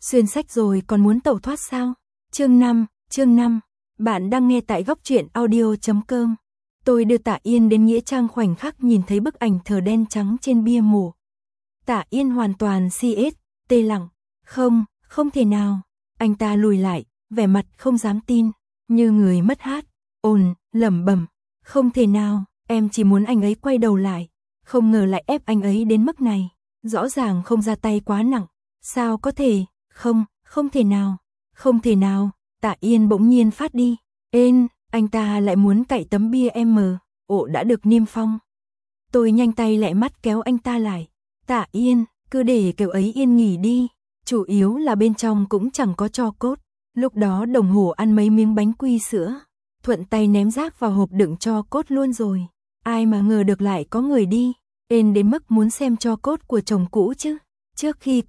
Xuyên sách rồi còn muốn tẩu thoát sao? Chương 5, bạn đang nghe tại góc truyện audio.com. Tôi đưa Tạ Yên đến nghĩa trang, khoảnh khắc nhìn thấy bức ảnh thờ đen trắng trên bia mộ. Tạ Yên hoàn toàn tê lặng. Không thể nào. Anh ta lùi lại, vẻ mặt không dám tin, như người mất hát, lẩm bẩm. Không thể nào, em chỉ muốn anh ấy quay đầu lại, không ngờ lại ép anh ấy đến mức này. Rõ ràng không ra tay quá nặng. Sao có thể? Không thể nào. Tạ Yên bỗng nhiên phát đi. Anh ta lại muốn cậy tấm bia đã được niêm phong. Tôi nhanh tay lẹ mắt kéo anh ta lại. Tạ Yên, cứ để kiểu ấy yên nghỉ đi. Chủ yếu là bên trong cũng chẳng có tro cốt. Lúc đó đồng hồ ăn mấy miếng bánh quy sữa, thuận tay ném rác vào hộp đựng tro cốt luôn rồi. Ai mà ngờ được lại có người đi. Đến mức muốn xem tro cốt của chồng cũ chứ. Trước khi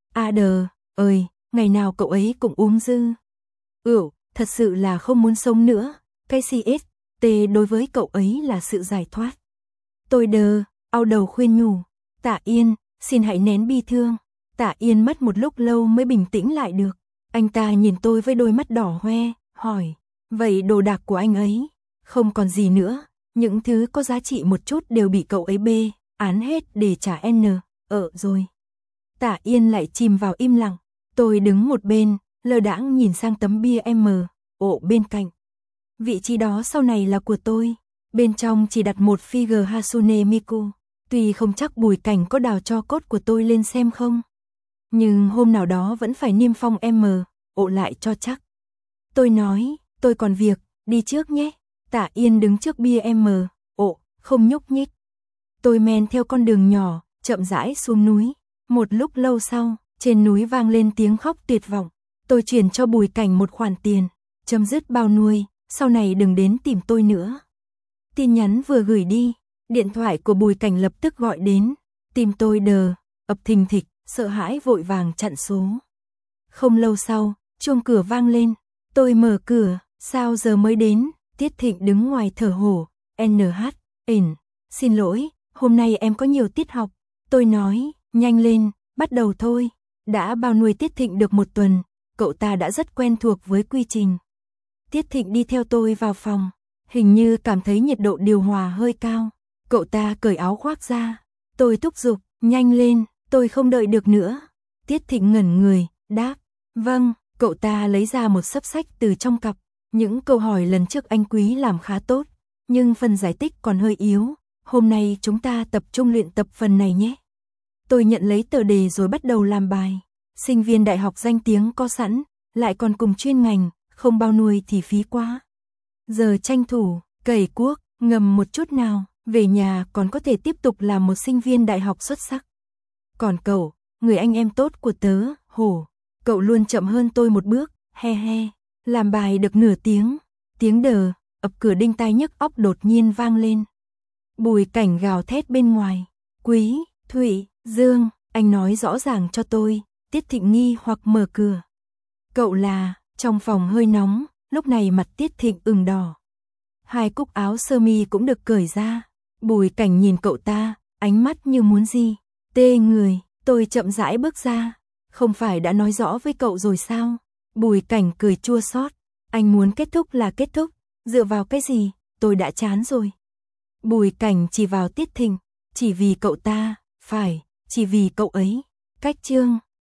ngày nào cậu ấy cũng uống dư. Thật sự là không muốn sống nữa. Cái CST đối với cậu ấy là sự giải thoát. Tôi ao đầu khuyên nhủ. Tạ Yên, xin hãy nén bi thương. Tạ Yên mất một lúc lâu mới bình tĩnh lại được. Anh ta nhìn tôi với đôi mắt đỏ hoe, hỏi. Vậy đồ đạc của anh ấy? Không còn gì nữa. Những thứ có giá trị một chút đều bị cậu ấy án hết để trả rồi. Tạ Yên lại chìm vào im lặng. Tôi đứng một bên, lơ đãng nhìn sang tấm bia bên cạnh. Vị trí đó sau này là của tôi. Bên trong chỉ đặt một figure Hatsune Miku. Tuy không chắc Bùi Cảnh có đào tro cốt của tôi lên xem không, nhưng hôm nào đó vẫn phải niêm phong lại cho chắc. Tôi nói, tôi còn việc, đi trước nhé. Tạ Yên đứng trước bia không nhúc nhích. Tôi men theo con đường nhỏ, chậm rãi xuống núi. Một lúc lâu sau, trên núi vang lên tiếng khóc tuyệt vọng. Tôi chuyển cho Bùi Cảnh một khoản tiền, chấm dứt bao nuôi, sau này đừng đến tìm tôi nữa. Tin nhắn vừa gửi đi, điện thoại của Bùi Cảnh lập tức gọi đến. Tim tôi ập thình thịch, sợ hãi vội vàng chặn số. Không lâu sau, chuông cửa vang lên. Tôi mở cửa, sao giờ mới đến? Tiết Thịnh đứng ngoài thở hổn. Xin lỗi, hôm nay em có nhiều tiết học. Tôi nói, nhanh lên, bắt đầu thôi. Đã bao nuôi Tiết Thịnh được một tuần, cậu ta đã rất quen thuộc với quy trình. Tiết Thịnh đi theo tôi vào phòng, hình như cảm thấy nhiệt độ điều hòa hơi cao. Cậu ta cởi áo khoác ra. Tôi thúc giục, nhanh lên, tôi không đợi được nữa. Tiết Thịnh ngẩn người, đáp, vâng. Cậu ta lấy ra một xấp sách từ trong cặp. Những câu hỏi lần trước anh Quý làm khá tốt, nhưng phần giải tích còn hơi yếu. Hôm nay chúng ta tập trung luyện tập phần này nhé. Tôi nhận lấy tờ đề rồi bắt đầu làm bài. Sinh viên đại học danh tiếng có sẵn, lại còn cùng chuyên ngành, không bao nuôi thì phí quá. Giờ tranh thủ, cày cuốc, ngầm một chút nào, về nhà còn có thể tiếp tục làm một sinh viên đại học xuất sắc. Còn cậu, người anh em tốt của tớ, cậu luôn chậm hơn tôi một bước, Làm bài được nửa tiếng, tiếng ập cửa đinh tai nhức óc đột nhiên vang lên. Bùi Cảnh gào thét bên ngoài. Quý, Thụy, Dương, anh nói rõ ràng cho tôi. Tiết Thịnh nghi hoặc mở cửa. Cậu là, trong phòng hơi nóng, lúc này mặt Tiết Thịnh ửng đỏ. Hai cúc áo sơ mi cũng được cởi ra. Bùi Cảnh nhìn cậu ta, ánh mắt như muốn tê người. Tôi chậm rãi bước ra. Không phải đã nói rõ với cậu rồi sao? Bùi Cảnh cười chua xót. Anh muốn kết thúc là kết thúc. Dựa vào cái gì? Tôi đã chán rồi. Bùi Cảnh chỉ vào Tiết Thịnh. Chỉ vì cậu ta, chỉ vì cậu ấy. Cách chương